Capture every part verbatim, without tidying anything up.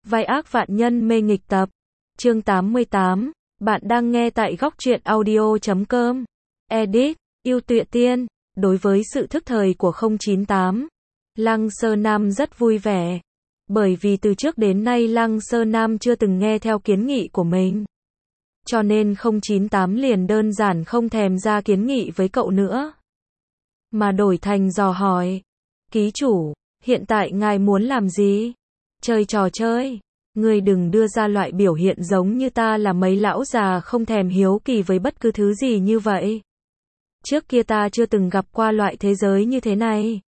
Vai ác vạn nhân mê nghịch tập. Chương tám mươi tám. Bạn đang nghe tại góc truyện audio chấm com. Edit. Yêu Tuệ Tiên. Đối với sự thức thời của không chín tám, Lăng Sơ Nam rất vui vẻ. Bởi vì từ trước đến nay Lăng Sơ Nam chưa từng nghe theo kiến nghị của mình. Cho nên không chín tám liền đơn giản không thèm ra kiến nghị với cậu nữa. Mà đổi thành dò hỏi. Ký chủ, hiện tại ngài muốn làm gì? Chơi trò chơi. Ngươi đừng đưa ra loại biểu hiện giống như ta là mấy lão già không thèm hiếu kỳ với bất cứ thứ gì như vậy. Trước kia ta chưa từng gặp qua loại thế giới như thế này.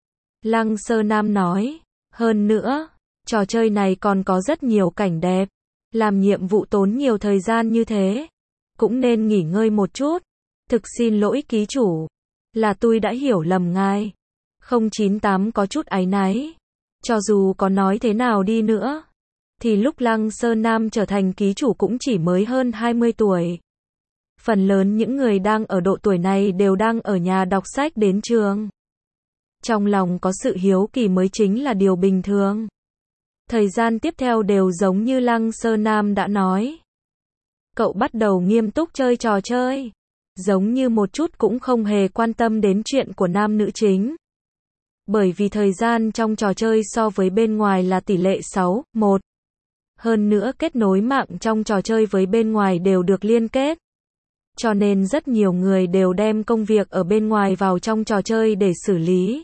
Lăng Sơ Nam nói. Hơn nữa, trò chơi này còn có rất nhiều cảnh đẹp. Làm nhiệm vụ tốn nhiều thời gian như thế, cũng nên nghỉ ngơi một chút. Thực xin lỗi ký chủ, là tôi đã hiểu lầm ngài. không chín tám có chút áy náy. Cho dù có nói thế nào đi nữa, thì lúc Lăng Sơ Nam trở thành ký chủ cũng chỉ mới hơn hai mươi tuổi. Phần lớn những người đang ở độ tuổi này đều đang ở nhà đọc sách đến trường. Trong lòng có sự hiếu kỳ mới chính là điều bình thường. Thời gian tiếp theo đều giống như Lăng Sơ Nam đã nói. Cậu bắt đầu nghiêm túc chơi trò chơi. Giống như một chút cũng không hề quan tâm đến chuyện của nam nữ chính. Bởi vì thời gian trong trò chơi so với bên ngoài là tỷ lệ sáu một. Hơn nữa kết nối mạng trong trò chơi với bên ngoài đều được liên kết. Cho nên rất nhiều người đều đem công việc ở bên ngoài vào trong trò chơi để xử lý.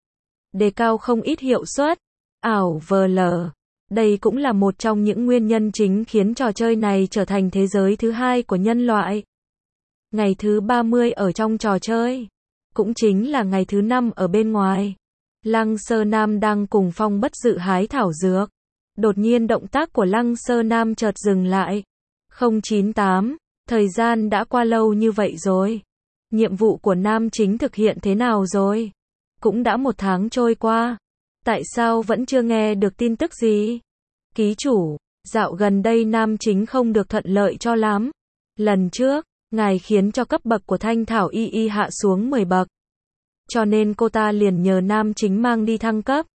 Đề cao không ít hiệu suất. Ảo vờ lờ. Đây cũng là một trong những nguyên nhân chính khiến trò chơi này trở thành thế giới thứ hai của nhân loại. Ngày thứ ba mươi ở trong trò chơi, cũng chính là ngày thứ năm ở bên ngoài. Lăng Sơ Nam đang cùng Phong Bất Dự hái thảo dược. Đột nhiên động tác của Lăng Sơ Nam chợt dừng lại. không chín tám, thời gian đã qua lâu như vậy rồi. Nhiệm vụ của nam chính thực hiện thế nào rồi? Cũng đã một tháng trôi qua. Tại sao vẫn chưa nghe được tin tức gì? Ký chủ, dạo gần đây nam chính không được thuận lợi cho lắm. Lần trước, ngài khiến cho cấp bậc của Thanh Thảo Y Y hạ xuống mười bậc. Cho nên cô ta liền nhờ nam chính mang đi thăng cấp.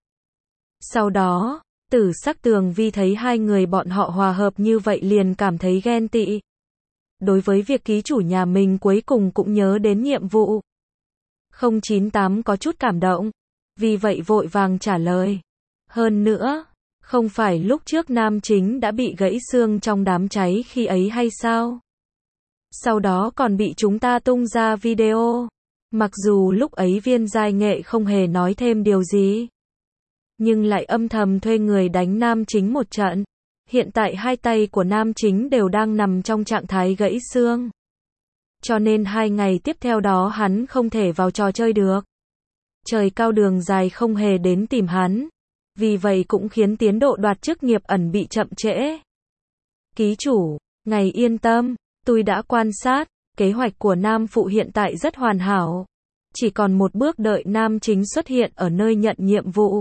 Sau đó, Tử Sắc Tường Vi thấy hai người bọn họ hòa hợp như vậy liền cảm thấy ghen tị. Đối với việc ký chủ nhà mình cuối cùng cũng nhớ đến nhiệm vụ. không chín tám có chút cảm động. Vì vậy vội vàng trả lời. Hơn nữa, không phải lúc trước nam chính đã bị gãy xương trong đám cháy khi ấy hay sao? Sau đó còn bị chúng ta tung ra video. Mặc dù lúc ấy Viên Giai Nghệ không hề nói thêm điều gì, nhưng lại âm thầm thuê người đánh nam chính một trận. Hiện tại hai tay của nam chính đều đang nằm trong trạng thái gãy xương. Cho nên hai ngày tiếp theo đó hắn không thể vào trò chơi được. Trời Cao Đường Dài không hề đến tìm hắn. Vì vậy cũng khiến tiến độ đoạt chức nghiệp ẩn bị chậm trễ. Ký chủ, ngài yên tâm, tôi đã quan sát, kế hoạch của nam phụ hiện tại rất hoàn hảo. Chỉ còn một bước đợi nam chính xuất hiện ở nơi nhận nhiệm vụ.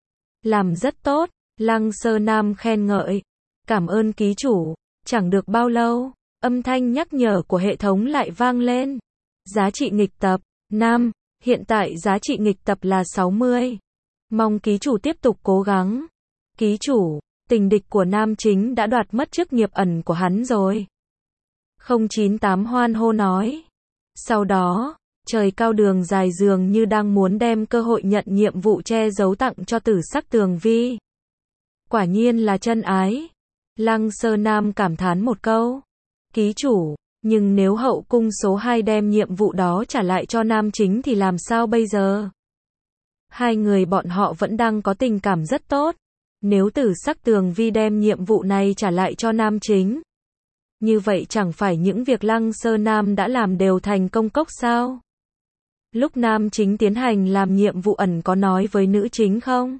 Làm rất tốt, Lăng Sơ Nam khen ngợi. Cảm ơn ký chủ. Chẳng được bao lâu, âm thanh nhắc nhở của hệ thống lại vang lên. Giá trị nghịch tập, năm. Hiện tại giá trị nghịch tập là sáu mươi. Mong ký chủ tiếp tục cố gắng. Ký chủ, tình địch của nam chính đã đoạt mất chức nghiệp ẩn của hắn rồi. không chín tám hoan hô nói. Sau đó, Trời Cao Đường Dài dường như đang muốn đem cơ hội nhận nhiệm vụ che giấu tặng cho Tử Sắc Tường Vi. Quả nhiên là chân ái. Lăng Sơ Nam cảm thán một câu. Ký chủ, nhưng nếu hậu cung số hai đem nhiệm vụ đó trả lại cho nam chính thì làm sao bây giờ? Hai người bọn họ vẫn đang có tình cảm rất tốt. Nếu Tử Sắc Tường Vi đem nhiệm vụ này trả lại cho nam chính, như vậy chẳng phải những việc Lăng Sơ Nam đã làm đều thành công cốc sao? Lúc nam chính tiến hành làm nhiệm vụ ẩn có nói với nữ chính không?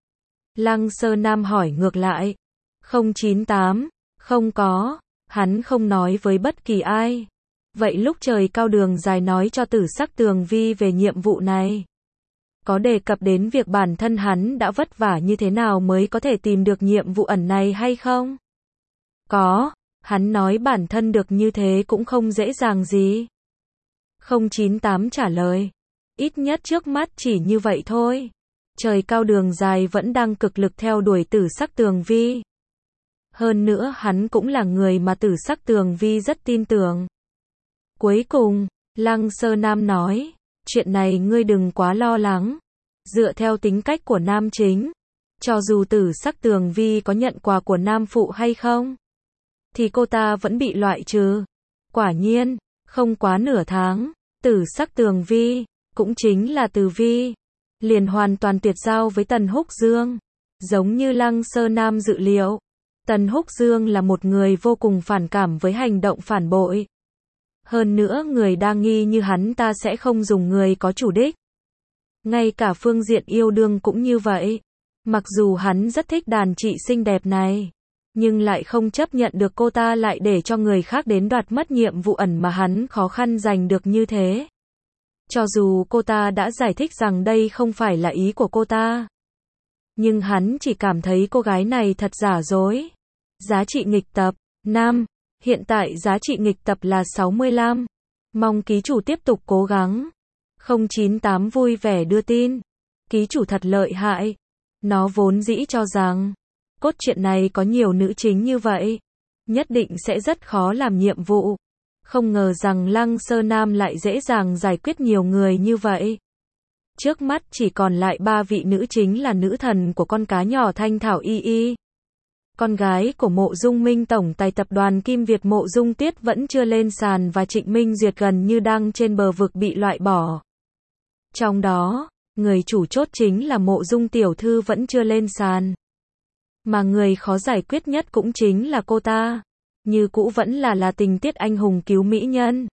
Lăng Sơ Nam hỏi ngược lại. không chín tám, không có, hắn không nói với bất kỳ ai. Vậy lúc Trời Cao Đường Dài nói cho Tử Sắc Tường Vi về nhiệm vụ này, có đề cập đến việc bản thân hắn đã vất vả như thế nào mới có thể tìm được nhiệm vụ ẩn này hay không? Có, hắn nói bản thân được như thế cũng không dễ dàng gì. không chín tám trả lời. Ít nhất trước mắt chỉ như vậy thôi. Trời Cao Đường Dài vẫn đang cực lực theo đuổi Tử Sắc Tường Vi. Hơn nữa hắn cũng là người mà Tử Sắc Tường Vi rất tin tưởng. Cuối cùng, Lăng Sơ Nam nói, chuyện này ngươi đừng quá lo lắng. Dựa theo tính cách của nam chính, cho dù Tử Sắc Tường Vi có nhận quà của nam phụ hay không, thì cô ta vẫn bị loại trừ. Quả nhiên, không quá nửa tháng, Tử Sắc Tường Vi, cũng chính là Từ Vi, liền hoàn toàn tuyệt giao với Tần Húc Dương. Giống như Lăng Sơ Nam dự liệu, Tần Húc Dương là một người vô cùng phản cảm với hành động phản bội. Hơn nữa người đa nghi như hắn ta sẽ không dùng người có chủ đích. Ngay cả phương diện yêu đương cũng như vậy. Mặc dù hắn rất thích đàn chị xinh đẹp này, nhưng lại không chấp nhận được cô ta lại để cho người khác đến đoạt mất nhiệm vụ ẩn mà hắn khó khăn giành được như thế. Cho dù cô ta đã giải thích rằng đây không phải là ý của cô ta, nhưng hắn chỉ cảm thấy cô gái này thật giả dối. Giá trị nghịch tập năm. Hiện tại giá trị nghịch tập là sáu mươi lăm. Mong ký chủ tiếp tục cố gắng. không chín tám vui vẻ đưa tin. Ký chủ thật lợi hại. Nó vốn dĩ cho rằng cốt truyện này có nhiều nữ chính như vậy, nhất định sẽ rất khó làm nhiệm vụ. Không ngờ rằng Lăng Sơ Nam lại dễ dàng giải quyết nhiều người như vậy. Trước mắt chỉ còn lại ba vị nữ chính là nữ thần của con cá nhỏ Thanh Thảo Y Y, con gái của Mộ Dung Minh tổng tài tập đoàn Kim Việt Mộ Dung Tuyết vẫn chưa lên sàn và Trịnh Minh Duyệt gần như đang trên bờ vực bị loại bỏ. Trong đó, người chủ chốt chính là Mộ Dung tiểu thư vẫn chưa lên sàn. Mà người khó giải quyết nhất cũng chính là cô ta. Như cũ vẫn là là tình tiết anh hùng cứu mỹ nhân.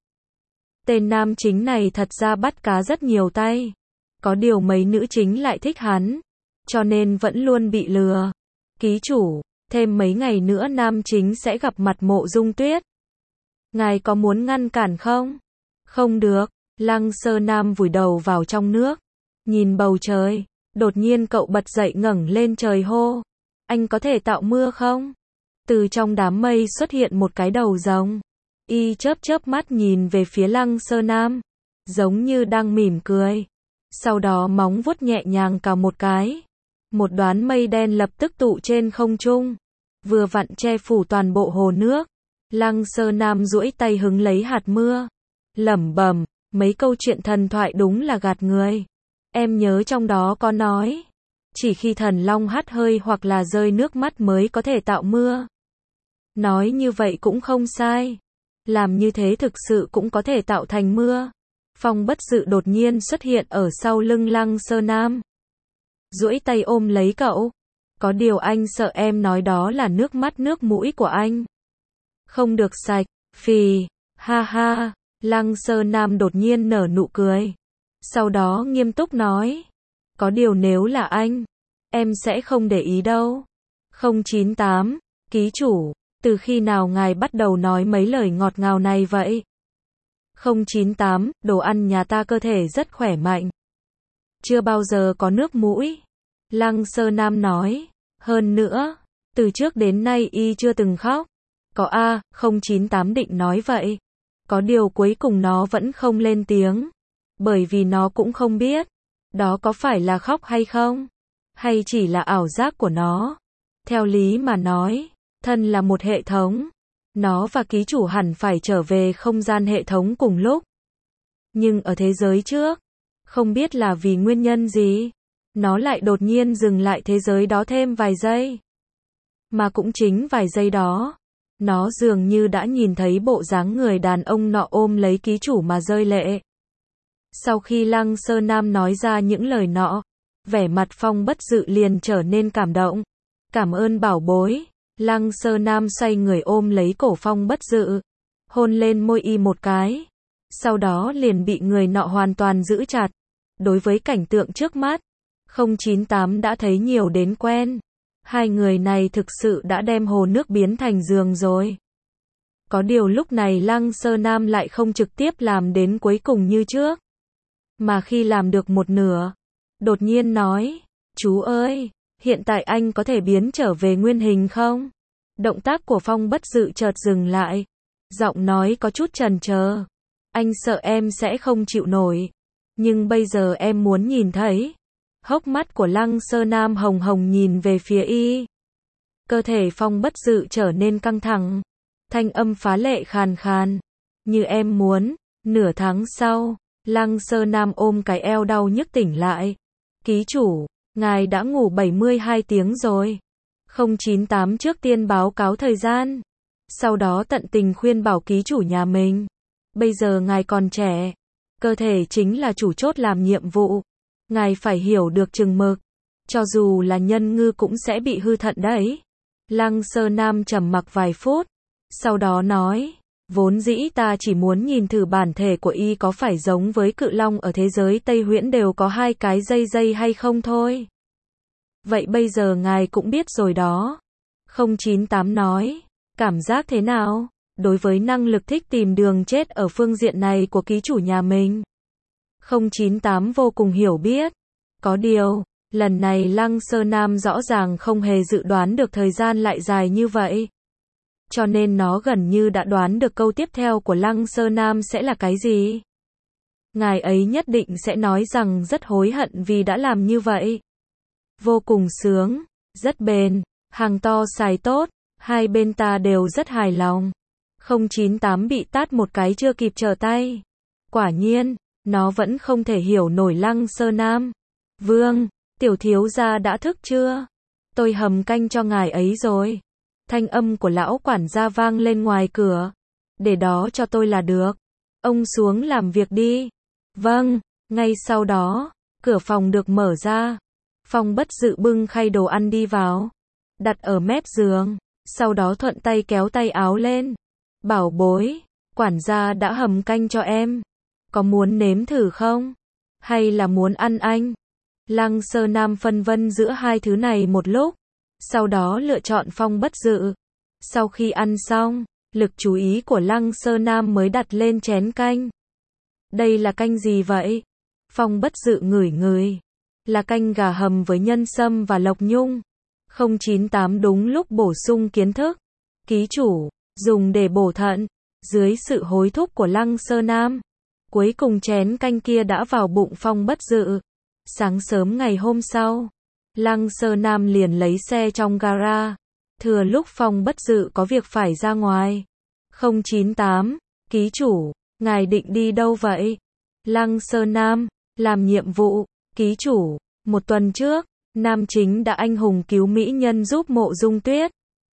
Tên nam chính này thật ra bắt cá rất nhiều tay. Có điều mấy nữ chính lại thích hắn, cho nên vẫn luôn bị lừa. Ký chủ, thêm mấy ngày nữa nam chính sẽ gặp mặt Mộ Dung Tuyết. Ngài có muốn ngăn cản không? Không được. Lăng Sơ Nam vùi đầu vào trong nước, nhìn bầu trời. Đột nhiên cậu bật dậy ngẩng lên trời hô, anh có thể tạo mưa không? Từ trong đám mây xuất hiện một cái đầu rồng. Y chớp chớp mắt nhìn về phía Lăng Sơ Nam, giống như đang mỉm cười. Sau đó móng vuốt nhẹ nhàng cào một cái. Một đoán mây đen lập tức tụ trên không trung, vừa vặn che phủ toàn bộ hồ nước. Lăng Sơ Nam duỗi tay hứng lấy hạt mưa, lẩm bẩm, mấy câu chuyện thần thoại đúng là gạt người. Em nhớ trong đó có nói, chỉ khi thần long hắt hơi hoặc là rơi nước mắt mới có thể tạo mưa. Nói như vậy cũng không sai. Làm như thế thực sự cũng có thể tạo thành mưa. Phong Bất Dự đột nhiên xuất hiện ở sau lưng Lăng Sơ Nam, duỗi tay ôm lấy cậu. Có điều anh sợ em nói đó là nước mắt nước mũi của anh, không được sạch. Phì, ha ha. Lăng Sơ Nam đột nhiên nở nụ cười, sau đó nghiêm túc nói, có điều nếu là anh, em sẽ không để ý đâu. không chín tám. Ký chủ, từ khi nào ngài bắt đầu nói mấy lời ngọt ngào này vậy? không chín tám. Đồ ăn nhà ta cơ thể rất khỏe mạnh, chưa bao giờ có nước mũi. Lăng Sơ Nam nói, hơn nữa, từ trước đến nay y chưa từng khóc. Có a. không chín tám định nói vậy. Có điều cuối cùng nó vẫn không lên tiếng, bởi vì nó cũng không biết, đó có phải là khóc hay không, hay chỉ là ảo giác của nó. Theo lý mà nói, thân là một hệ thống, nó và ký chủ hẳn phải trở về không gian hệ thống cùng lúc. Nhưng ở thế giới trước, không biết là vì nguyên nhân gì, nó lại đột nhiên dừng lại thế giới đó thêm vài giây. Mà cũng chính vài giây đó, nó dường như đã nhìn thấy bộ dáng người đàn ông nọ ôm lấy ký chủ mà rơi lệ. Sau khi Lăng Sơ Nam nói ra những lời nọ, vẻ mặt Phong Bất Dự liền trở nên cảm động. Cảm ơn bảo bối. Lăng Sơ Nam xoay người ôm lấy cổ Phong Bất Dự, hôn lên môi y một cái. Sau đó liền bị người nọ hoàn toàn giữ chặt. Đối với cảnh tượng trước mắt, không chín tám đã thấy nhiều đến quen. Hai người này thực sự đã đem hồ nước biến thành giường rồi. Có điều lúc này Lăng Sơ Nam lại không trực tiếp làm đến cuối cùng như trước, mà khi làm được một nửa, đột nhiên nói, chú ơi, hiện tại anh có thể biến trở về nguyên hình không? Động tác của Phong Bất Dự chợt dừng lại, giọng nói có chút chần chờ, anh sợ em sẽ không chịu nổi, nhưng bây giờ em muốn nhìn thấy. Hốc mắt của Lăng Sơ Nam hồng hồng nhìn về phía y. Cơ thể Phong Bất Dự trở nên căng thẳng. Thanh âm phá lệ khàn khàn. Như em muốn. Nửa tháng sau, Lăng Sơ Nam ôm cái eo đau nhức tỉnh lại. Ký chủ, ngài đã ngủ bảy mươi hai tiếng rồi. không chín tám trước tiên báo cáo thời gian. Sau đó tận tình khuyên bảo ký chủ nhà mình. Bây giờ ngài còn trẻ. Cơ thể chính là chủ chốt làm nhiệm vụ. Ngài phải hiểu được chừng mực. Cho dù là nhân ngư cũng sẽ bị hư thận đấy. Lăng Sơ Nam trầm mặc vài phút. Sau đó nói. Vốn dĩ ta chỉ muốn nhìn thử bản thể của y có phải giống với cự long ở thế giới Tây Huyễn đều có hai cái dây dây hay không thôi. Vậy bây giờ ngài cũng biết rồi đó. không chín tám nói. Cảm giác thế nào? Đối với năng lực thích tìm đường chết ở phương diện này của ký chủ nhà mình. không chín tám vô cùng hiểu biết. Có điều, lần này Lăng Sơ Nam rõ ràng không hề dự đoán được thời gian lại dài như vậy. Cho nên nó gần như đã đoán được câu tiếp theo của Lăng Sơ Nam sẽ là cái gì. Ngài ấy nhất định sẽ nói rằng rất hối hận vì đã làm như vậy. Vô cùng sướng, rất bền, hàng to xài tốt, hai bên ta đều rất hài lòng. không chín tám bị tát một cái chưa kịp trở tay. Quả nhiên, nó vẫn không thể hiểu nổi Lăng Sơ Nam. Vương, tiểu thiếu gia đã thức chưa? Tôi hầm canh cho ngài ấy rồi. Thanh âm của lão quản gia vang lên ngoài cửa. Để đó cho tôi là được. Ông xuống làm việc đi. Vâng, ngay sau đó, cửa phòng được mở ra. Phong Bất Dự bưng khay đồ ăn đi vào. Đặt ở mép giường. Sau đó thuận tay kéo tay áo lên. Bảo bối, quản gia đã hầm canh cho em. Có muốn nếm thử không? Hay là muốn ăn anh? Lăng Sơ Nam phân vân giữa hai thứ này một lúc. Sau đó lựa chọn Phong Bất Dự. Sau khi ăn xong, lực chú ý của Lăng Sơ Nam mới đặt lên chén canh. Đây là canh gì vậy? Phong Bất Dự ngửi ngửi. Là canh gà hầm với nhân sâm và lộc nhung. không chín tám đúng lúc bổ sung kiến thức. Ký chủ, dùng để bổ thận. Dưới sự hối thúc của Lăng Sơ Nam, cuối cùng chén canh kia đã vào bụng Phong Bất Dự. Sáng sớm ngày hôm sau, Lăng Sơ Nam liền lấy xe trong gara. Thừa lúc Phong Bất Dự có việc phải ra ngoài. không chín tám, ký chủ, ngài định đi đâu vậy? Lăng Sơ Nam, làm nhiệm vụ. Ký chủ, một tuần trước, nam chính đã anh hùng cứu mỹ nhân giúp Mộ Dung Tuyết.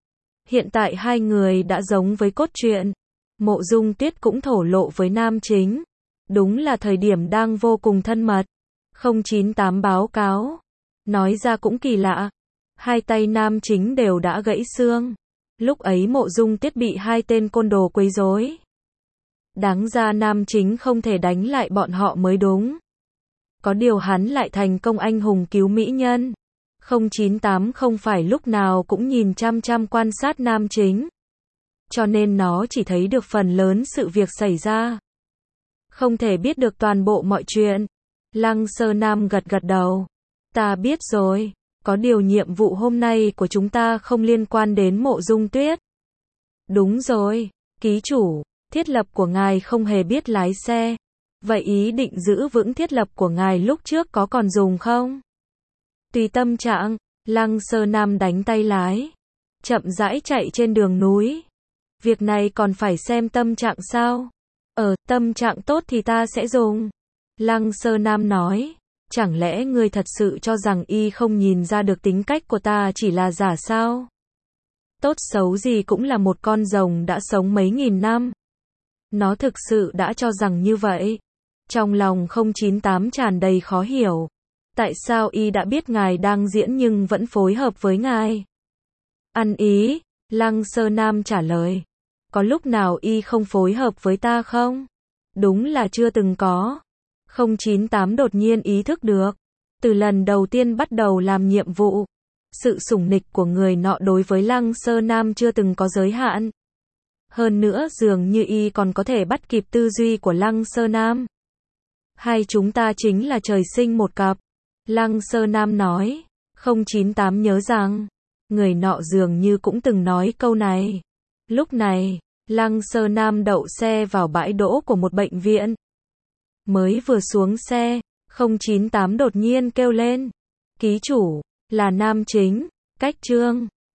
Hiện tại hai người đã giống với cốt truyện. Mộ Dung Tuyết cũng thổ lộ với nam chính. Đúng là thời điểm đang vô cùng thân mật. không chín tám báo cáo. Nói ra cũng kỳ lạ. Hai tay nam chính đều đã gãy xương. Lúc ấy Mộ Dung Tuyết bị hai tên côn đồ quấy rối. Đáng ra nam chính không thể đánh lại bọn họ mới đúng. Có điều hắn lại thành công anh hùng cứu mỹ nhân. không chín tám không phải lúc nào cũng nhìn chăm chăm quan sát nam chính. Cho nên nó chỉ thấy được phần lớn sự việc xảy ra. Không thể biết được toàn bộ mọi chuyện. Lăng Sơ Nam gật gật đầu. Ta biết rồi. Có điều nhiệm vụ hôm nay của chúng ta không liên quan đến Mộ Dung Tuyết. Đúng rồi. Ký chủ, thiết lập của ngài không hề biết lái xe. Vậy ý định giữ vững thiết lập của ngài lúc trước có còn dùng không? Tùy tâm trạng, Lăng Sơ Nam đánh tay lái. Chậm rãi chạy trên đường núi. Việc này còn phải xem tâm trạng sao? Ờ, tâm trạng tốt thì ta sẽ dùng. Lăng Sơ Nam nói. Chẳng lẽ ngươi thật sự cho rằng y không nhìn ra được tính cách của ta chỉ là giả sao? Tốt xấu gì cũng là một con rồng đã sống mấy nghìn năm. Nó thực sự đã cho rằng như vậy. Trong lòng không chín tám tràn đầy khó hiểu. Tại sao y đã biết ngài đang diễn nhưng vẫn phối hợp với ngài? Ăn ý, Lăng Sơ Nam trả lời. Có lúc nào y không phối hợp với ta không? Đúng là chưa từng có. không chín tám đột nhiên ý thức được. Từ lần đầu tiên bắt đầu làm nhiệm vụ, sự sủng nịch của người nọ đối với Lăng Sơ Nam chưa từng có giới hạn. Hơn nữa dường như y còn có thể bắt kịp tư duy của Lăng Sơ Nam. Hai chúng ta chính là trời sinh một cặp. Lăng Sơ Nam nói. không chín tám nhớ rằng, người nọ dường như cũng từng nói câu này. Lúc này, Lăng Sơ Nam đậu xe vào bãi đỗ của một bệnh viện. Mới vừa xuống xe, không chín tám đột nhiên kêu lên. Ký chủ, là nam chính, cách trương.